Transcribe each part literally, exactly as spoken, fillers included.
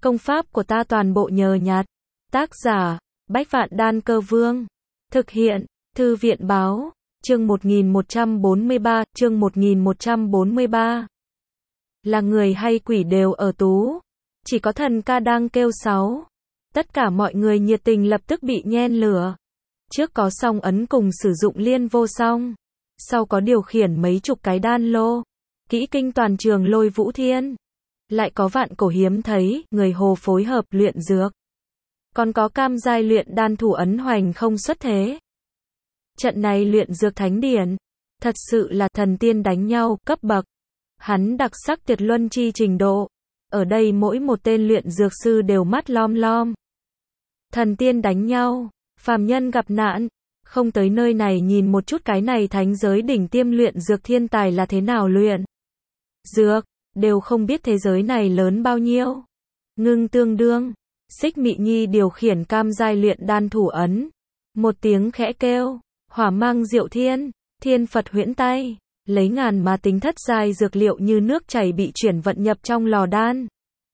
Công pháp của ta toàn bộ nhờ nhặt. Tác giả, Bách Vạn Đan Cơ Vương. Thực hiện, Thư viện báo, chương một nghìn một trăm bốn mươi ba, chương một nghìn một trăm bốn mươi ba. Là người hay quỷ đều ở tú. Chỉ có thần ca đang kêu sáu. Tất cả mọi người nhiệt tình lập tức bị nhen lửa. Trước có song ấn cùng sử dụng liên vô song. Sau có điều khiển mấy chục cái đan lô. Kỹ kinh toàn trường lôi vũ thiên. Lại có vạn cổ hiếm thấy, người hồ phối hợp luyện dược. Còn có cam giai luyện đan thủ ấn hoành không xuất thế. Trận này luyện dược thánh điển. Thật sự là thần tiên đánh nhau, cấp bậc. Hắn đặc sắc tuyệt luân chi trình độ. Ở đây mỗi một tên luyện dược sư đều mắt lom lom. Thần tiên đánh nhau, phàm nhân gặp nạn. Không tới nơi này nhìn một chút cái này thánh giới đỉnh tiêm luyện dược thiên tài là thế nào luyện dược, đều không biết thế giới này lớn bao nhiêu. Ngưng tương đương, Xích Mị Nhi điều khiển cam giai luyện đan thủ ấn. Một tiếng khẽ kêu, hỏa mang diệu thiên, thiên Phật huyễn tay, lấy ngàn mà tính thất giai dược liệu như nước chảy bị chuyển vận nhập trong lò đan.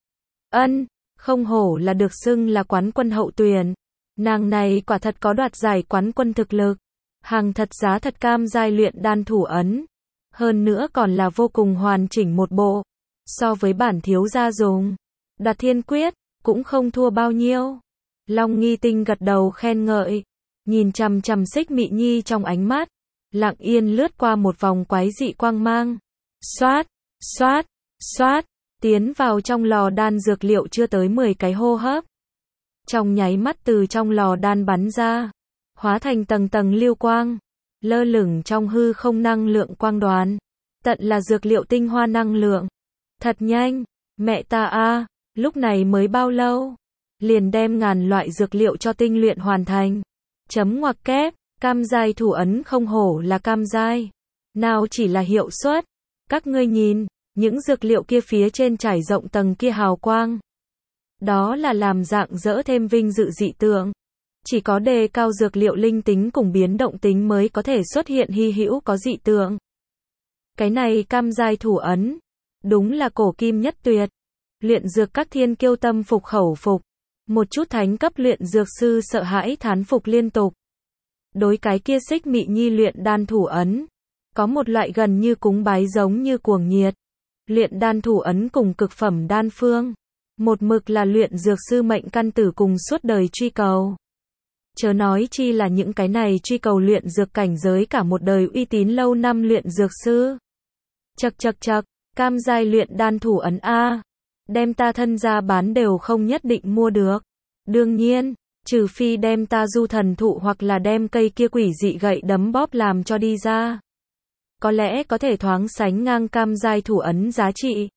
Ân, không hổ là được xưng là quán quân hậu tuyển. Nàng này quả thật có đoạt giải quán quân thực lực. Hàng thật giá thật cam giai luyện đan thủ ấn. Hơn nữa còn là vô cùng hoàn chỉnh một bộ. So với bản thiếu gia dùng Đoạt Thiên Quyết, cũng không thua bao nhiêu. Long Nghi Tinh gật đầu khen ngợi. Nhìn chằm chằm Xích Mị Nhi trong ánh mắt. Lặng yên lướt qua một vòng quái dị quang mang. Xoát, xoát, xoát. Tiến vào trong lò đan dược liệu chưa tới mười cái hô hấp. Trong nháy mắt từ trong lò đan bắn ra. Hóa thành tầng tầng lưu quang. Lơ lửng trong hư không năng lượng quang đoàn. Tận là dược liệu tinh hoa năng lượng. Thật nhanh, mẹ ta a, lúc này mới bao lâu? Liền đem ngàn loại dược liệu cho tinh luyện hoàn thành. Chấm ngoặc kép, cam giai thủ ấn không hổ là cam giai. Nào chỉ là hiệu suất. Các ngươi nhìn, những dược liệu kia phía trên trải rộng tầng kia hào quang. Đó là làm dạng dỡ thêm vinh dự dị tượng. Chỉ có đề cao dược liệu linh tính cùng biến động tính mới có thể xuất hiện hy hữu có dị tượng. Cái này cam giai thủ ấn. Đúng là cổ kim nhất tuyệt. Luyện dược các thiên kiêu tâm phục khẩu phục. Một chút thánh cấp luyện dược sư sợ hãi thán phục liên tục. Đối cái kia Xích Mị Nhi luyện đan thủ ấn. Có một loại gần như cúng bái giống như cuồng nhiệt. Luyện đan thủ ấn cùng cực phẩm đan phương. Một mực là luyện dược sư mệnh căn tử cùng suốt đời truy cầu. Chớ nói chi là những cái này truy cầu luyện dược cảnh giới cả một đời uy tín lâu năm luyện dược sư. Chậc chậc chậc, cam giai luyện đan thủ ấn A. Đem ta thân ra bán đều không nhất định mua được. Đương nhiên, trừ phi đem ta du thần thụ hoặc là đem cây kia quỷ dị gậy đấm bóp làm cho đi ra. Có lẽ có thể thoáng sánh ngang cam giai thủ ấn giá trị.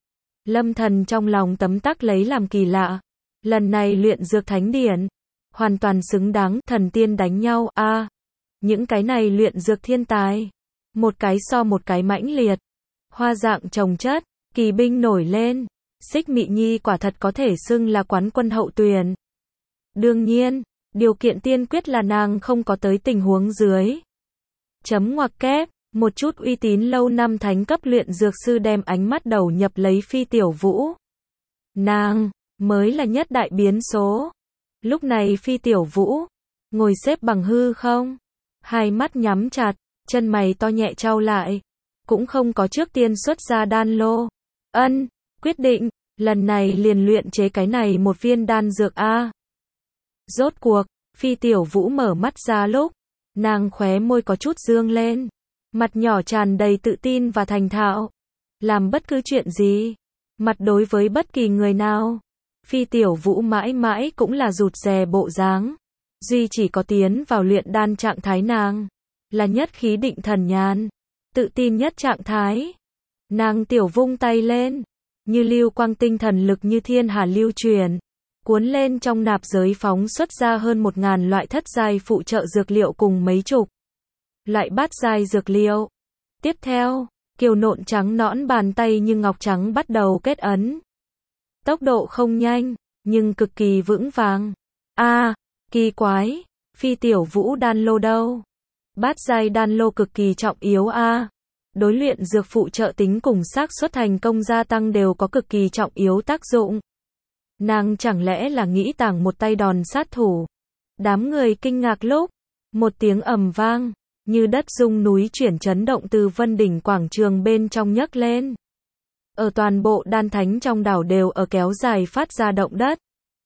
Lâm Thần trong lòng tấm tắc lấy làm kỳ lạ. Lần này luyện dược thánh điển. Hoàn toàn xứng đáng, thần tiên đánh nhau, a à, những cái này luyện dược thiên tài. Một cái so một cái mãnh liệt. Hoa dạng chồng chất, kỳ binh nổi lên. Xích Mị Nhi quả thật có thể xưng là quán quân hậu tuyển. Đương nhiên, điều kiện tiên quyết là nàng không có tới tình huống dưới. Chấm ngoặc kép, một chút uy tín lâu năm thánh cấp luyện dược sư đem ánh mắt đầu nhập lấy Phi Tiểu Vũ. Nàng, mới là nhất đại biến số. Lúc này Phi Tiểu Vũ, ngồi xếp bằng hư không. Hai mắt nhắm chặt, chân mày to nhẹ trao lại. Cũng không có trước tiên xuất ra đan lô. Ân, quyết định, lần này liền luyện chế cái này một viên đan dược A. Rốt cuộc, Phi Tiểu Vũ mở mắt ra lúc. Nàng khóe môi có chút dương lên. Mặt nhỏ tràn đầy tự tin và thành thạo. Làm bất cứ chuyện gì. Mặt đối với bất kỳ người nào. Phi Tiểu Vũ mãi mãi cũng là rụt rè bộ dáng. Duy chỉ có tiến vào luyện đan trạng thái nàng. Là nhất khí định thần nhàn. Tự tin nhất trạng thái. Nàng tiểu vung tay lên. Như lưu quang tinh thần lực như thiên hà lưu truyền. Cuốn lên trong nạp giới phóng xuất ra hơn một ngàn loại thất giai phụ trợ dược liệu cùng mấy chục. Loại bát giai dược liệu. Tiếp theo, kiều nộn trắng nõn bàn tay như ngọc trắng bắt đầu kết ấn. Tốc độ không nhanh, nhưng cực kỳ vững vàng. A, à, kỳ quái, Phi Tiểu Vũ đan lô đâu? Bát giai đan lô cực kỳ trọng yếu a. À. Đối luyện dược phụ trợ tính cùng xác suất thành công gia tăng đều có cực kỳ trọng yếu tác dụng. Nàng chẳng lẽ là nghĩ tàng một tay đòn sát thủ. Đám người kinh ngạc lúc, một tiếng ầm vang, như đất rung núi chuyển chấn động từ vân đỉnh quảng trường bên trong nhấc lên. Ở toàn bộ đan thánh trong đảo đều ở kéo dài phát ra động đất.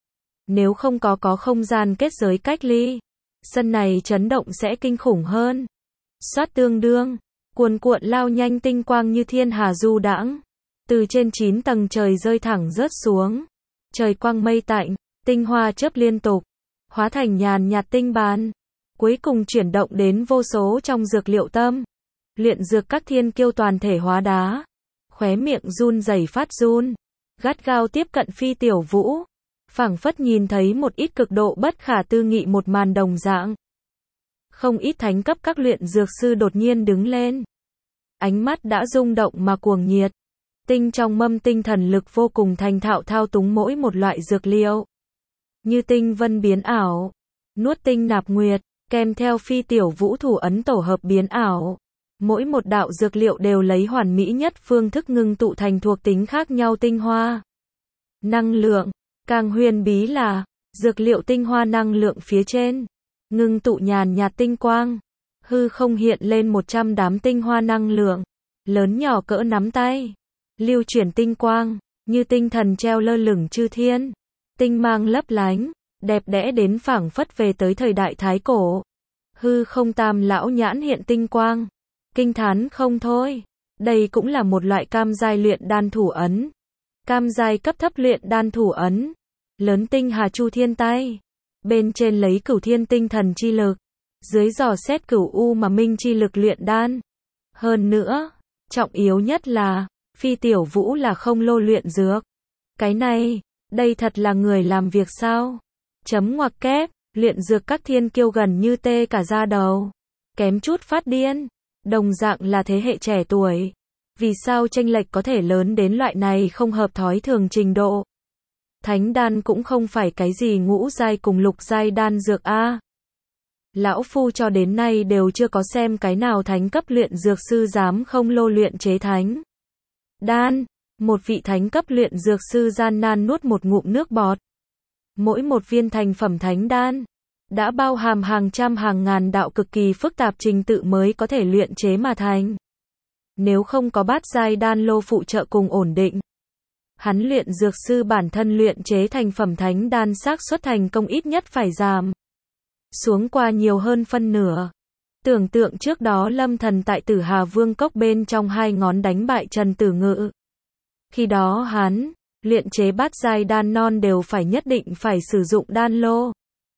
Nếu không có có không gian kết giới cách ly, sân này chấn động sẽ kinh khủng hơn. Xoát tương đương, cuồn cuộn lao nhanh tinh quang như thiên hà du đãng, từ trên chín tầng trời rơi thẳng rớt xuống. Trời quang mây tạnh, tinh hoa chớp liên tục, hóa thành nhàn nhạt tinh bàn, cuối cùng chuyển động đến vô số trong dược liệu tâm. Luyện dược các thiên kiêu toàn thể hóa đá, khóe miệng run rẩy phát run, gắt gao tiếp cận Phi Tiểu Vũ, phảng phất nhìn thấy một ít cực độ bất khả tư nghị một màn đồng dạng. Không ít thánh cấp các luyện dược sư đột nhiên đứng lên, ánh mắt đã rung động mà cuồng nhiệt. Tinh trong mâm tinh thần lực vô cùng thành thạo thao túng mỗi một loại dược liệu. Như tinh vân biến ảo, nuốt tinh nạp nguyệt, kèm theo Phi Tiểu Vũ thủ ấn tổ hợp biến ảo. Mỗi một đạo dược liệu đều lấy hoàn mỹ nhất phương thức ngưng tụ thành thuộc tính khác nhau tinh hoa. Năng lượng, càng huyền bí là, dược liệu tinh hoa năng lượng phía trên, ngưng tụ nhàn nhạt tinh quang, hư không hiện lên một trăm đám tinh hoa năng lượng, lớn nhỏ cỡ nắm tay. Lưu chuyển tinh quang, như tinh thần treo lơ lửng chư thiên, tinh mang lấp lánh, đẹp đẽ đến phảng phất về tới thời đại thái cổ. Hư không tam lão nhãn hiện tinh quang, kinh thán không thôi. Đây cũng là một loại cam giai luyện đan thủ ấn. Cam giai cấp thấp luyện đan thủ ấn. Lớn tinh hà chu thiên tay, bên trên lấy cửu thiên tinh thần chi lực, dưới dò xét cửu u mà minh chi lực luyện đan. Hơn nữa, trọng yếu nhất là Phi Tiểu Vũ là không lô luyện dược. Cái này, đây thật là người làm việc sao? Chấm ngoặc kép, luyện dược các thiên kiêu gần như tê cả da đầu. Kém chút phát điên. Đồng dạng là thế hệ trẻ tuổi. Vì sao chênh lệch có thể lớn đến loại này không hợp thói thường trình độ? Thánh đan cũng không phải cái gì ngũ giai cùng lục giai đan dược a. Lão phu cho đến nay đều chưa có xem cái nào thánh cấp luyện dược sư dám không lô luyện chế thánh đan. Một vị thánh cấp luyện dược sư gian nan nuốt một ngụm nước bọt. Mỗi một viên thành phẩm thánh đan đã bao hàm hàng trăm hàng ngàn đạo cực kỳ phức tạp trình tự mới có thể luyện chế mà thành. Nếu không có bát giai đan lô phụ trợ cùng ổn định, hắn luyện dược sư bản thân luyện chế thành phẩm thánh đan xác suất thành công ít nhất phải giảm xuống qua nhiều hơn phân nửa. Tưởng tượng trước đó Lâm Thần tại Tử Hà Vương cốc bên trong hai ngón đánh bại Trần Tử Ngự. Khi đó hắn luyện chế bát giai đan non đều phải nhất định phải sử dụng đan lô.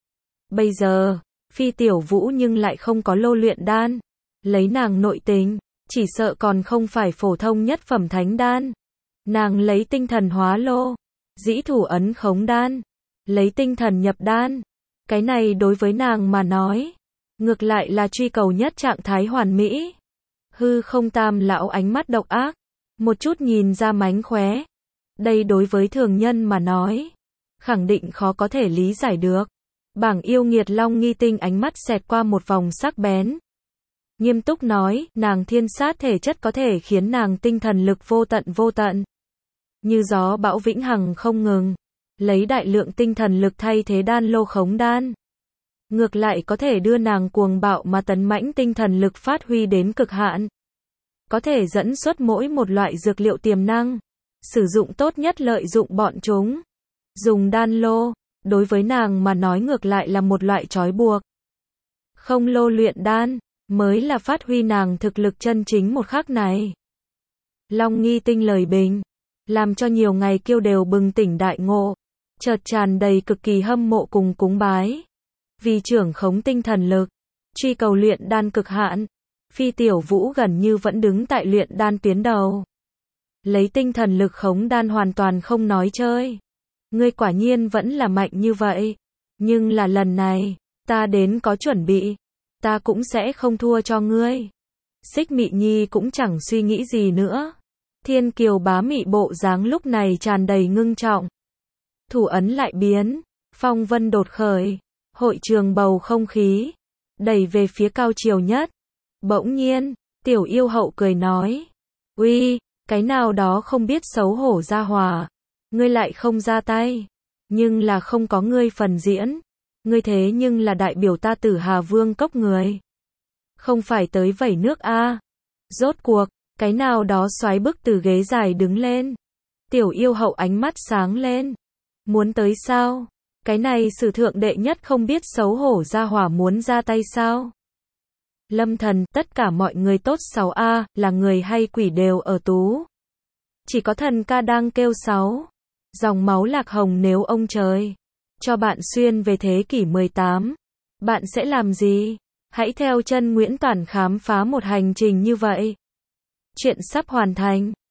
Bây giờ, Phi Tiểu Vũ nhưng lại không có lô luyện đan. Lấy nàng nội tình, chỉ sợ còn không phải phổ thông nhất phẩm thánh đan. Nàng lấy tinh thần hóa lô, dĩ thủ ấn khống đan, lấy tinh thần nhập đan. Cái này đối với nàng mà nói, ngược lại là truy cầu nhất trạng thái hoàn mỹ. Hư không tam lão ánh mắt độc ác, một chút nhìn ra mánh khóe. Đây đối với thường nhân mà nói, khẳng định khó có thể lý giải được. Bảng yêu nghiệt Long Nghi Tinh ánh mắt xẹt qua một vòng sắc bén. Nghiêm túc nói, nàng thiên sát thể chất có thể khiến nàng tinh thần lực vô tận vô tận. Như gió bão vĩnh hằng không ngừng. Lấy đại lượng tinh thần lực thay thế đan lô khống đan. Ngược lại có thể đưa nàng cuồng bạo mà tấn mãnh tinh thần lực phát huy đến cực hạn. Có thể dẫn xuất mỗi một loại dược liệu tiềm năng. Sử dụng tốt nhất lợi dụng bọn chúng. Dùng đan lô, đối với nàng mà nói ngược lại là một loại trói buộc. Không lô luyện đan, mới là phát huy nàng thực lực chân chính một khắc này. Long Nghi Tinh lời bình, làm cho nhiều ngày kiêu đều bừng tỉnh đại ngộ, chợt tràn đầy cực kỳ hâm mộ cùng cúng bái. Vì trưởng khống tinh thần lực, truy cầu luyện đan cực hạn, Phi Tiểu Vũ gần như vẫn đứng tại luyện đan tuyến đầu. Lấy tinh thần lực khống đan hoàn toàn không nói chơi. Ngươi quả nhiên vẫn là mạnh như vậy. Nhưng là lần này, ta đến có chuẩn bị. Ta cũng sẽ không thua cho ngươi. Xích Mị Nhi cũng chẳng suy nghĩ gì nữa. Thiên Kiều bá mị bộ dáng lúc này tràn đầy ngưng trọng. Thủ ấn lại biến, phong vân đột khởi, hội trường bầu không khí, đẩy về phía cao chiều nhất. Bỗng nhiên, tiểu yêu hậu cười nói. Uy, cái nào đó không biết xấu hổ ra hòa. Ngươi lại không ra tay. nhưng là không có ngươi phần diễn. Ngươi thế nhưng là đại biểu ta Tử Hà Vương cốc người. Không phải tới vẩy nước a. Rốt cuộc, cái nào đó xoái bức từ ghế dài đứng lên. Tiểu yêu hậu ánh mắt sáng lên. Muốn tới sao? Cái này sử thượng đệ nhất không biết xấu hổ ra hỏa muốn ra tay sao? Lâm thần, tất cả mọi người tốt sáu a, là người hay quỷ đều ở tú. Chỉ có thần ca đang kêu sáu. Dòng máu lạc hồng nếu ông trời cho bạn xuyên về thế kỷ mười tám, bạn sẽ làm gì? Hãy theo chân Nguyễn Toản khám phá một hành trình như vậy. Chuyện sắp hoàn thành.